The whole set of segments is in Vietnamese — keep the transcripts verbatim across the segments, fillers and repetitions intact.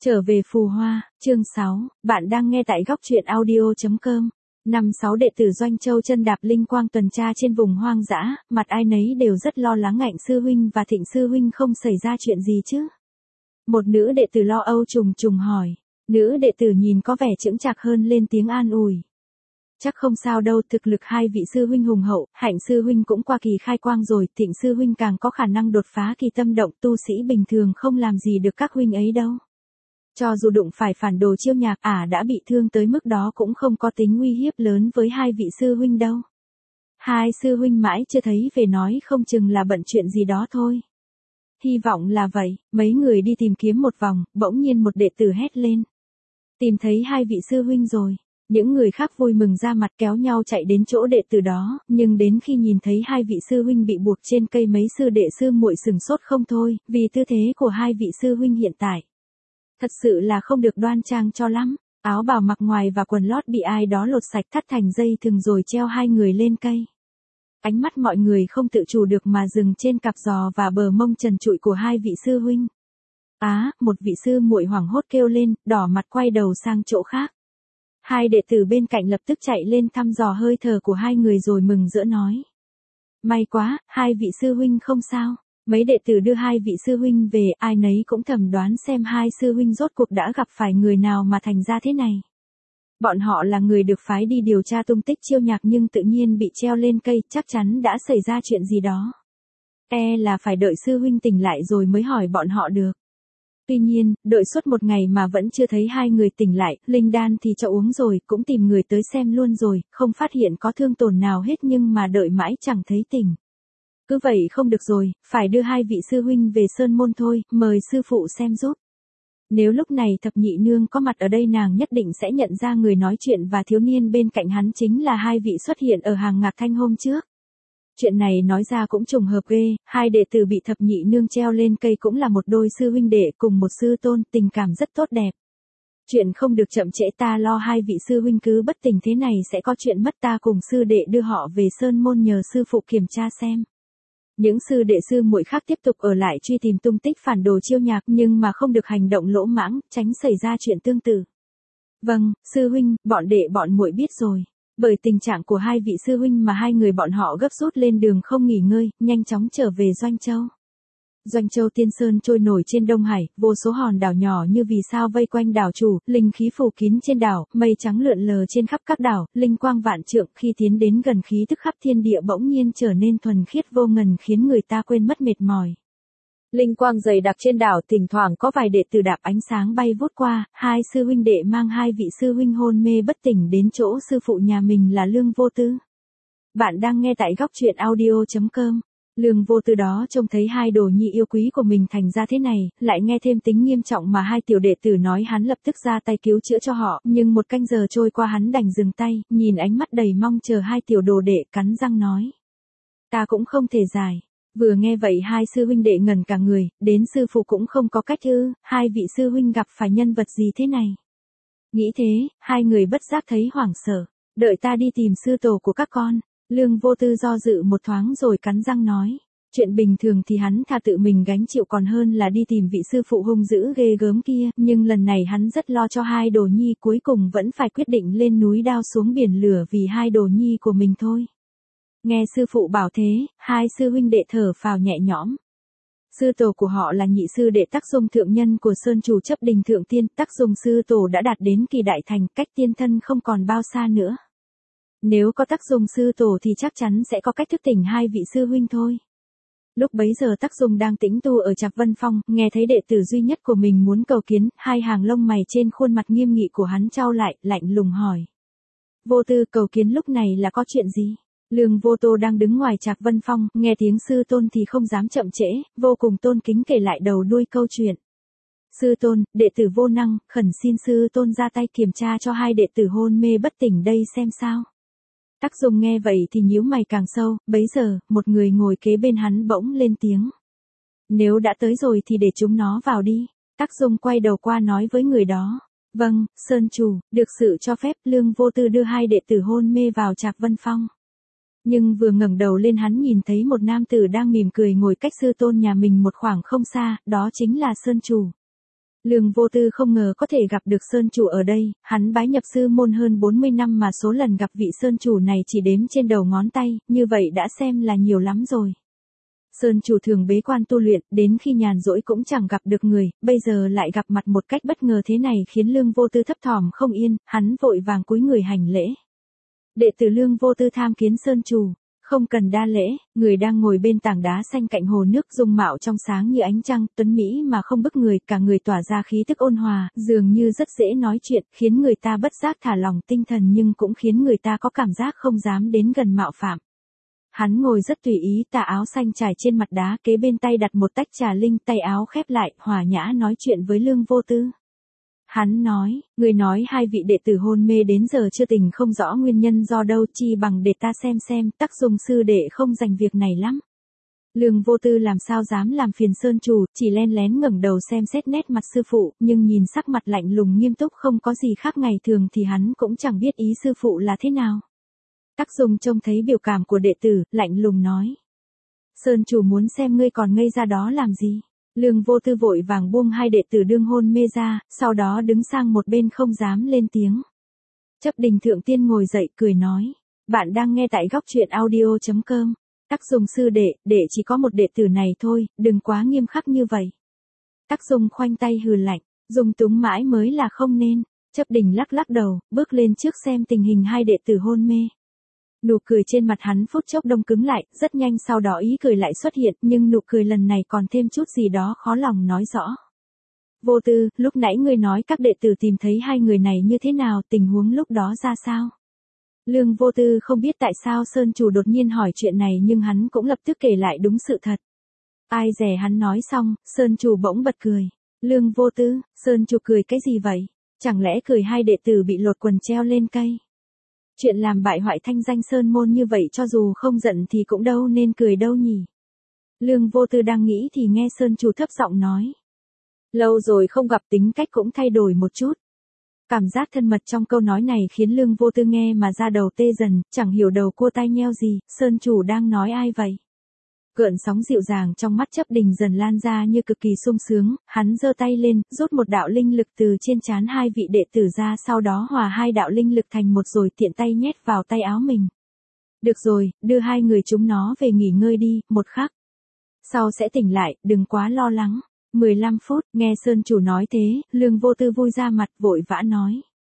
Trở về phù hoa, chương sáu, bạn đang nghe tại góc truyện audio chấm com. Năm sáu đệ tử Doanh Châu chân đạp linh quang tuần tra trên vùng hoang dã, mặt ai nấy đều rất lo lắng Ngạnh sư huynh và Thịnh sư huynh không xảy ra chuyện gì chứ. Một nữ đệ tử lo âu trùng trùng hỏi, nữ đệ tử nhìn có vẻ chững chạc hơn lên tiếng an ủi. Chắc không sao đâu, thực lực hai vị sư huynh hùng hậu, Hạnh sư huynh cũng qua kỳ khai quang rồi, Thịnh sư huynh càng có khả năng đột phá kỳ tâm động, tu sĩ bình thường không làm gì được các huynh ấy đâu. Cho dù đụng phải phản đồ Chiêu Nhạc ả à đã bị thương tới mức đó cũng không có tính uy hiếp lớn với hai vị sư huynh đâu. Hai sư huynh mãi chưa thấy về nói không chừng là bận chuyện gì đó thôi. Hy vọng là vậy, mấy người đi tìm kiếm một vòng, bỗng nhiên một đệ tử hét lên. Tìm thấy hai vị sư huynh rồi. Những người khác vui mừng ra mặt kéo nhau chạy đến chỗ đệ tử đó, nhưng đến khi nhìn thấy hai vị sư huynh bị buộc trên cây mấy sư đệ sư muội sừng sốt không thôi, vì tư thế của hai vị sư huynh hiện tại. Thật sự là không được đoan trang cho lắm, áo bào mặc ngoài và quần lót bị ai đó lột sạch thắt thành dây thừng rồi treo hai người lên cây. Ánh mắt mọi người không tự chủ được mà dừng trên cặp giò và bờ mông trần trụi của hai vị sư huynh. Á, à, một vị sư muội hoảng hốt kêu lên, đỏ mặt quay đầu sang chỗ khác. Hai đệ tử bên cạnh lập tức chạy lên thăm dò hơi thở của hai người rồi mừng rỡ nói. May quá, hai vị sư huynh không sao. Mấy đệ tử đưa hai vị sư huynh về, ai nấy cũng thầm đoán xem hai sư huynh rốt cuộc đã gặp phải người nào mà thành ra thế này. Bọn họ là người được phái đi điều tra tung tích Chiêu Nhạc nhưng tự nhiên bị treo lên cây, chắc chắn đã xảy ra chuyện gì đó. E là phải đợi sư huynh tỉnh lại rồi mới hỏi bọn họ được. Tuy nhiên, đợi suốt một ngày mà vẫn chưa thấy hai người tỉnh lại, linh đan thì cho uống rồi, cũng tìm người tới xem luôn rồi, không phát hiện có thương tổn nào hết nhưng mà đợi mãi chẳng thấy tỉnh. Cứ vậy không được rồi, phải đưa hai vị sư huynh về sơn môn thôi, mời sư phụ xem giúp. Nếu lúc này thập nhị nương có mặt ở đây nàng nhất định sẽ nhận ra người nói chuyện và thiếu niên bên cạnh hắn chính là hai vị xuất hiện ở hàng Ngạc Thanh hôm trước. Chuyện này nói ra cũng trùng hợp ghê, hai đệ tử bị thập nhị nương treo lên cây cũng là một đôi sư huynh đệ cùng một sư tôn, tình cảm rất tốt đẹp. Chuyện không được chậm trễ, ta lo hai vị sư huynh cứ bất tỉnh thế này sẽ có chuyện mất, ta cùng sư đệ đưa họ về sơn môn nhờ sư phụ kiểm tra xem. Những sư đệ sư muội khác tiếp tục ở lại truy tìm tung tích phản đồ Chiêu Nhạc nhưng mà không được hành động lỗ mãng, tránh xảy ra chuyện tương tự. Vâng, sư huynh, bọn đệ bọn muội biết rồi. Bởi tình trạng của hai vị sư huynh mà hai người bọn họ gấp rút lên đường không nghỉ ngơi, nhanh chóng trở về Doanh Châu. Doanh Châu Tiên Sơn trôi nổi trên Đông Hải, vô số hòn đảo nhỏ như vì sao vây quanh đảo chủ, linh khí phủ kín trên đảo, mây trắng lượn lờ trên khắp các đảo, linh quang vạn trượng, khi tiến đến gần khí tức khắp thiên địa bỗng nhiên trở nên thuần khiết vô ngần khiến người ta quên mất mệt mỏi. Linh quang dày đặc trên đảo, thỉnh thoảng có vài đệ tử đạp ánh sáng bay vút qua, hai sư huynh đệ mang hai vị sư huynh hôn mê bất tỉnh đến chỗ sư phụ nhà mình là Lương Vô Tư. Bạn đang nghe tại góc truyện audio chấm com. Lương Vô Tư đó trông thấy hai đồ nhi yêu quý của mình thành ra thế này, lại nghe thêm tính nghiêm trọng mà hai tiểu đệ tử nói, hắn lập tức ra tay cứu chữa cho họ, nhưng một canh giờ trôi qua hắn đành dừng tay, nhìn ánh mắt đầy mong chờ hai tiểu đồ đệ, cắn răng nói. Ta cũng không thể giải. Vừa nghe vậy hai sư huynh đệ ngẩn cả người, đến sư phụ cũng không có cách ư, hai vị sư huynh gặp phải nhân vật gì thế này. Nghĩ thế, hai người bất giác thấy hoảng sợ, đợi ta đi tìm sư tổ của các con. Lương Vô Tư do dự một thoáng rồi cắn răng nói. Chuyện bình thường thì hắn thà tự mình gánh chịu còn hơn là đi tìm vị sư phụ hung dữ ghê gớm kia, nhưng lần này hắn rất lo cho hai đồ nhi, cuối cùng vẫn phải quyết định lên núi đao xuống biển lửa vì hai đồ nhi của mình thôi. Nghe sư phụ bảo thế, hai sư huynh đệ thở phào nhẹ nhõm. Sư tổ của họ là nhị sư đệ Tắc Dung thượng nhân của Sơn Chủ chấp Đình Thượng Tiên, Tắc Dung sư tổ đã đạt đến kỳ đại thành, cách tiên thân không còn bao xa nữa. Nếu có Tắc Dung sư tổ thì chắc chắn sẽ có cách thức tỉnh hai vị sư huynh thôi. Lúc bấy giờ Tắc Dung đang tĩnh tu ở Trạc Vân Phong, nghe thấy đệ tử duy nhất của mình muốn cầu kiến, hai hàng lông mày trên khuôn mặt nghiêm nghị của hắn chau lại, lạnh lùng hỏi. Vô Tư, cầu kiến lúc này là có chuyện gì? Lương Vô Tô đang đứng ngoài Trạc Vân Phong, nghe tiếng sư tôn thì không dám chậm trễ, vô cùng tôn kính kể lại đầu đuôi câu chuyện. Sư tôn, đệ tử vô năng, khẩn xin sư tôn ra tay kiểm tra cho hai đệ tử hôn mê bất tỉnh đây xem sao. Tắc Dung nghe vậy thì nhíu mày càng sâu, bấy giờ, một người ngồi kế bên hắn bỗng lên tiếng. Nếu đã tới rồi thì để chúng nó vào đi. Tắc Dung quay đầu qua nói với người đó. Vâng, Sơn Chủ, được sự cho phép, Lương Vô Tư đưa hai đệ tử hôn mê vào Trạc Vân Phong. Nhưng vừa ngẩng đầu lên hắn nhìn thấy một nam tử đang mỉm cười ngồi cách sư tôn nhà mình một khoảng không xa, đó chính là Sơn Chủ. Lương Vô Tư không ngờ có thể gặp được Sơn Chủ ở đây, hắn bái nhập sư môn hơn bốn mươi năm mà số lần gặp vị Sơn Chủ này chỉ đếm trên đầu ngón tay, như vậy đã xem là nhiều lắm rồi. Sơn Chủ thường bế quan tu luyện, đến khi nhàn rỗi cũng chẳng gặp được người, bây giờ lại gặp mặt một cách bất ngờ thế này khiến Lương Vô Tư thấp thỏm không yên, hắn vội vàng cúi người hành lễ. Đệ tử Lương Vô Tư tham kiến Sơn Chủ. Không cần đa lễ, người đang ngồi bên tảng đá xanh cạnh hồ nước dung mạo trong sáng như ánh trăng, tuấn mỹ mà không bức người, cả người tỏa ra khí tức ôn hòa, dường như rất dễ nói chuyện, khiến người ta bất giác thả lỏng tinh thần nhưng cũng khiến người ta có cảm giác không dám đến gần mạo phạm. Hắn ngồi rất tùy ý, tà áo xanh trải trên mặt đá, kế bên tay đặt một tách trà linh, tay áo khép lại, hòa nhã nói chuyện với Lương Vô Tư. Hắn nói, người nói hai vị đệ tử hôn mê đến giờ chưa tỉnh không rõ nguyên nhân do đâu, chi bằng để ta xem xem, Tác Dung sư đệ không dành việc này lắm. Lương Vô Tư làm sao dám làm phiền Sơn Chủ, chỉ len lén ngẩng đầu xem xét nét mặt sư phụ, nhưng nhìn sắc mặt lạnh lùng nghiêm túc không có gì khác ngày thường thì hắn cũng chẳng biết ý sư phụ là thế nào. Tác Dung trông thấy biểu cảm của đệ tử, lạnh lùng nói. Sơn Chủ muốn xem ngươi còn ngây ra đó làm gì? Lương Vô Tư vội vàng buông hai đệ tử đương hôn mê ra, sau đó đứng sang một bên không dám lên tiếng. Chấp Đình Thượng Tiên ngồi dậy cười nói, bạn đang nghe tại góc truyện audio chấm com. Tác Dung sư đệ, đệ chỉ có một đệ tử này thôi, đừng quá nghiêm khắc như vậy. Tác Dung khoanh tay hừ lạnh, dung túng mãi mới là không nên. Chấp Đình lắc lắc đầu, bước lên trước xem tình hình hai đệ tử hôn mê. Nụ cười trên mặt hắn phút chốc đông cứng lại, rất nhanh sau đó ý cười lại xuất hiện, nhưng nụ cười lần này còn thêm chút gì đó khó lòng nói rõ. Vô Tư, lúc nãy ngươi nói các đệ tử tìm thấy hai người này như thế nào, tình huống lúc đó ra sao? Lương Vô Tư không biết tại sao Sơn Chủ đột nhiên hỏi chuyện này nhưng hắn cũng lập tức kể lại đúng sự thật. Ai dè hắn nói xong, Sơn Chủ bỗng bật cười. Lương Vô Tư, Sơn Chủ cười cái gì vậy? Chẳng lẽ cười hai đệ tử bị lột quần treo lên cây? Chuyện làm bại hoại thanh danh Sơn môn như vậy cho dù không giận thì cũng đâu nên cười đâu nhỉ. Lương Vô Tư đang nghĩ thì nghe Sơn Chủ thấp giọng nói. Lâu rồi không gặp tính cách cũng thay đổi một chút. Cảm giác thân mật trong câu nói này khiến Lương Vô Tư nghe mà da đầu tê dần, chẳng hiểu đầu cua tai nheo gì, Sơn Chủ đang nói ai vậy? Cơn sóng dịu dàng trong mắt Chấp Đình dần lan ra như cực kỳ sung sướng, hắn giơ tay lên, rút một đạo linh lực từ trên trán hai vị đệ tử ra, sau đó hòa hai đạo linh lực thành một rồi tiện tay nhét vào tay áo mình. Được rồi, đưa hai người chúng nó về nghỉ ngơi đi, một khắc. Sau sẽ tỉnh lại, đừng quá lo lắng. mười lăm phút, nghe Sơn Chủ nói thế, Lương Vô Tư vui ra mặt vội vã nói.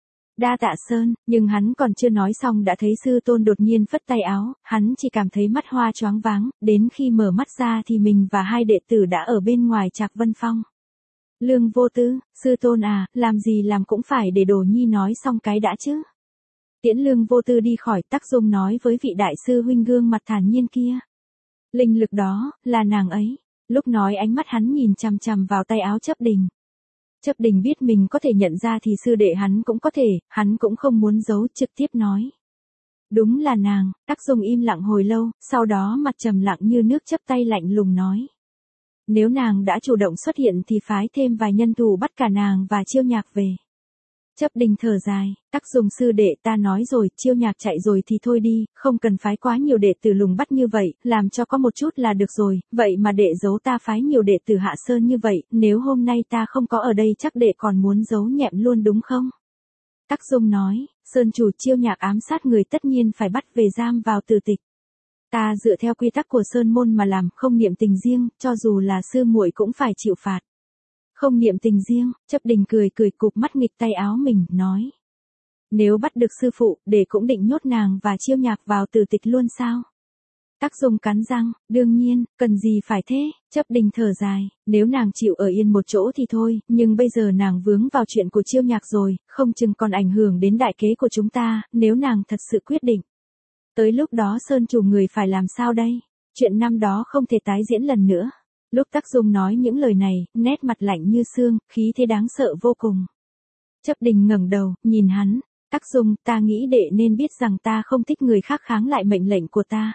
Đa tạ Sơn, nhưng hắn còn chưa nói xong đã thấy sư tôn đột nhiên phất tay áo, hắn chỉ cảm thấy mắt hoa choáng váng, đến khi mở mắt ra thì mình và hai đệ tử đã ở bên ngoài Trạc Vân Phong. Lương Vô Tư, sư tôn à, làm gì làm cũng phải để Đồ Nhi nói xong cái đã chứ. Tiễn Lương Vô Tư đi khỏi, Tác Dung nói với vị đại sư huynh gương mặt thản nhiên kia. Linh lực đó, là nàng ấy. Lúc nói ánh mắt hắn nhìn chằm chằm vào tay áo Chấp Đình. Chấp Đình biết mình có thể nhận ra thì sư đệ hắn cũng có thể, hắn cũng không muốn giấu, trực tiếp nói. Đúng là nàng. Tác Dung im lặng hồi lâu, sau đó mặt trầm lặng như nước chấp tay lạnh lùng nói. Nếu nàng đã chủ động xuất hiện thì phái thêm vài nhân thủ bắt cả nàng và Chiêu Nhạc về. Chấp Đình thở dài, Tác Dung sư đệ ta nói rồi, Chiêu Nhạc chạy rồi thì thôi đi, không cần phái quá nhiều đệ tử lùng bắt như vậy, làm cho có một chút là được rồi, vậy mà đệ giấu ta phái nhiều đệ tử Hạ Sơn như vậy, nếu hôm nay ta không có ở đây chắc đệ còn muốn giấu nhẹm luôn đúng không? Tác Dung nói, Sơn Chủ Chiêu Nhạc ám sát người tất nhiên phải bắt về giam vào tử tịch. Ta dựa theo quy tắc của Sơn môn mà làm, không niệm tình riêng, cho dù là sư muội cũng phải chịu phạt. Không niệm tình riêng, Chấp Đình cười cười cụp mắt nghịch tay áo mình, nói. Nếu bắt được sư phụ, để cũng định nhốt nàng và Chiêu Nhạc vào tử tịch luôn sao? Tác Dung cắn răng, đương nhiên, cần gì phải thế, Chấp Đình thở dài, nếu nàng chịu ở yên một chỗ thì thôi, nhưng bây giờ nàng vướng vào chuyện của Chiêu Nhạc rồi, không chừng còn ảnh hưởng đến đại kế của chúng ta, nếu nàng thật sự quyết định. Tới lúc đó Sơn Chủ người phải làm sao đây? Chuyện năm đó không thể tái diễn lần nữa. Lúc Tác Dung nói những lời này, nét mặt lạnh như xương, khí thế đáng sợ vô cùng. Chấp Đình ngẩng đầu, nhìn hắn, Tác Dung, ta nghĩ đệ nên biết rằng ta không thích người khác kháng lại mệnh lệnh của ta.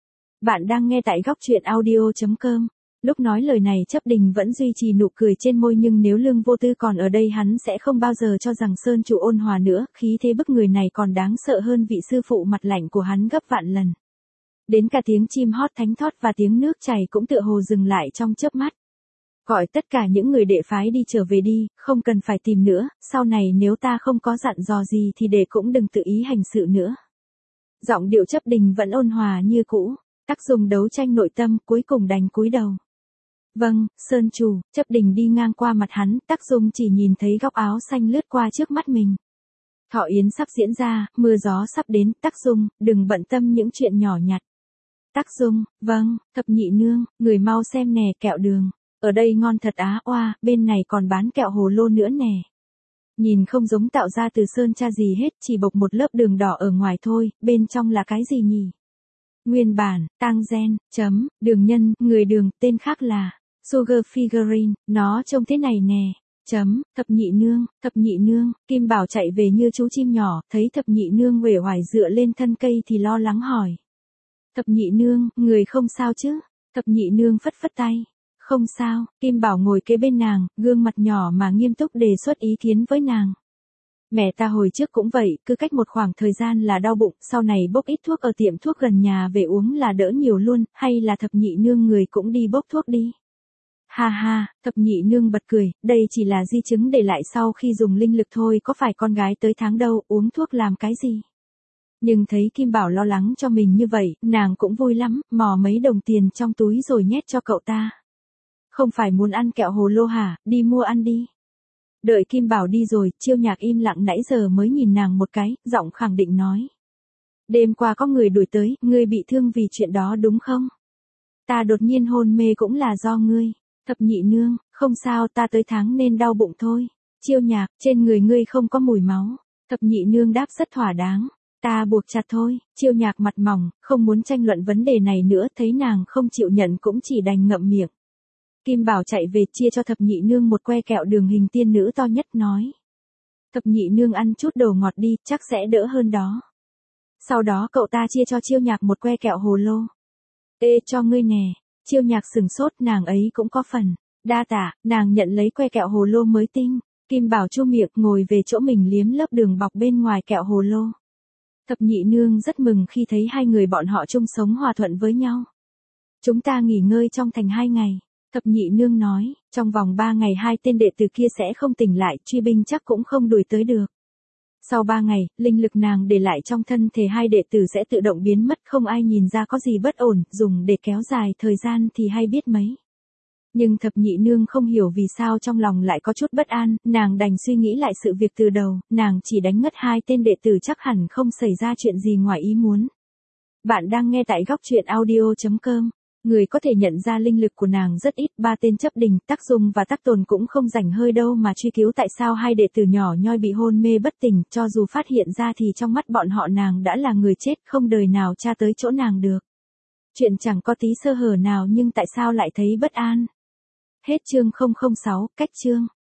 Bạn đang nghe tại góc truyện audio chấm com. Lúc nói lời này Chấp Đình vẫn duy trì nụ cười trên môi nhưng nếu Lương Vô Tư còn ở đây hắn sẽ không bao giờ cho rằng Sơn Chủ ôn hòa nữa, khí thế bức người này còn đáng sợ hơn vị sư phụ mặt lạnh của hắn gấp vạn lần. Đến cả tiếng chim hót thánh thót và tiếng nước chảy cũng tựa hồ dừng lại trong chớp mắt. Gọi tất cả những người đệ phái đi trở về đi, không cần phải tìm nữa, sau này nếu ta không có dặn dò gì thì đệ cũng đừng tự ý hành sự nữa. Giọng điệu Chấp Đình vẫn ôn hòa như cũ, Tắc Dung đấu tranh nội tâm, cuối cùng đành cúi đầu. Vâng, Sơn chủ. Chấp Đình đi ngang qua mặt hắn, Tắc Dung chỉ nhìn thấy góc áo xanh lướt qua trước mắt mình. Thọ yến sắp diễn ra, mưa gió sắp đến, Tắc Dung, đừng bận tâm những chuyện nhỏ nhặt. Tắc Dung, vâng, Thập nhị nương, người mau xem nè, kẹo đường. Ở đây ngon thật á, oa, bên này còn bán kẹo hồ lô nữa nè. Nhìn không giống tạo ra từ sơn tra gì hết, chỉ bộc một lớp đường đỏ ở ngoài thôi, bên trong là cái gì nhỉ? Nguyên bản, tang gen, chấm, đường nhân, người đường, tên khác là Sugar Figurine, nó trông thế này nè. Chấm, Thập nhị nương, Thập nhị nương, Kim Bảo chạy về như chú chim nhỏ, thấy Thập nhị nương uể oải dựa lên thân cây thì lo lắng hỏi. Thập nhị nương, người không sao chứ? Thập nhị nương phất phất tay. Không sao, Kim Bảo ngồi kế bên nàng, gương mặt nhỏ mà nghiêm túc đề xuất ý kiến với nàng. Mẹ ta hồi trước cũng vậy, cứ cách một khoảng thời gian là đau bụng, sau này bốc ít thuốc ở tiệm thuốc gần nhà về uống là đỡ nhiều luôn, hay là Thập nhị nương người cũng đi bốc thuốc đi. Ha ha, Thập nhị nương bật cười, đây chỉ là di chứng để lại sau khi dùng linh lực thôi, có phải con gái tới tháng đâu, uống thuốc làm cái gì. Nhưng thấy Kim Bảo lo lắng cho mình như vậy, nàng cũng vui lắm, mò mấy đồng tiền trong túi rồi nhét cho cậu ta. Không phải muốn ăn kẹo hồ lô hả, đi mua ăn đi. Đợi Kim Bảo đi rồi, Chiêu Nhạc im lặng nãy giờ mới nhìn nàng một cái, giọng khẳng định nói. Đêm qua có người đuổi tới, ngươi bị thương vì chuyện đó đúng không? Ta đột nhiên hôn mê cũng là do ngươi. Thập nhị nương, không sao, ta tới tháng nên đau bụng thôi. Chiêu Nhạc, trên người ngươi không có mùi máu. Thập nhị nương đáp rất thỏa đáng. Ta buộc chặt thôi. Chiêu Nhạc mặt mỏng, không muốn tranh luận vấn đề này nữa, thấy nàng không chịu nhận cũng chỉ đành ngậm miệng. Kim Bảo chạy về chia cho Thập nhị nương một que kẹo đường hình tiên nữ to nhất nói. Thập nhị nương ăn chút đồ ngọt đi, chắc sẽ đỡ hơn đó. Sau đó cậu ta chia cho Chiêu Nhạc một que kẹo hồ lô. Ê, cho ngươi nè. Chiêu Nhạc sừng sốt, nàng ấy cũng có phần. Đa tạ, nàng nhận lấy que kẹo hồ lô mới tinh. Kim Bảo chu miệng ngồi về chỗ mình liếm lớp đường bọc bên ngoài kẹo hồ lô. Thập nhị nương rất mừng khi thấy hai người bọn họ chung sống hòa thuận với nhau. Chúng ta nghỉ ngơi trong thành hai ngày. Thập nhị nương nói, trong vòng ba ngày hai tên đệ tử kia sẽ không tỉnh lại, truy binh chắc cũng không đuổi tới được. Sau ba ngày, linh lực nàng để lại trong thân thể hai đệ tử sẽ tự động biến mất, không ai nhìn ra có gì bất ổn, dùng để kéo dài thời gian thì hay biết mấy. Nhưng Thập nhị nương không hiểu vì sao trong lòng lại có chút bất an, nàng đành suy nghĩ lại sự việc từ đầu, nàng chỉ đánh ngất hai tên đệ tử chắc hẳn không xảy ra chuyện gì ngoài ý muốn. Bạn đang nghe tại góc truyện audio chấm com. Người có thể nhận ra linh lực của nàng rất ít, ba tên Chấp Đình, Tắc Dung và Tắc Tồn cũng không rảnh hơi đâu mà truy cứu tại sao hai đệ tử nhỏ nhoi bị hôn mê bất tỉnh, cho dù phát hiện ra thì trong mắt bọn họ nàng đã là người chết, không đời nào tra tới chỗ nàng được. Chuyện chẳng có tí sơ hở nào nhưng tại sao lại thấy bất an. Hết chương không không sáu, cách chương.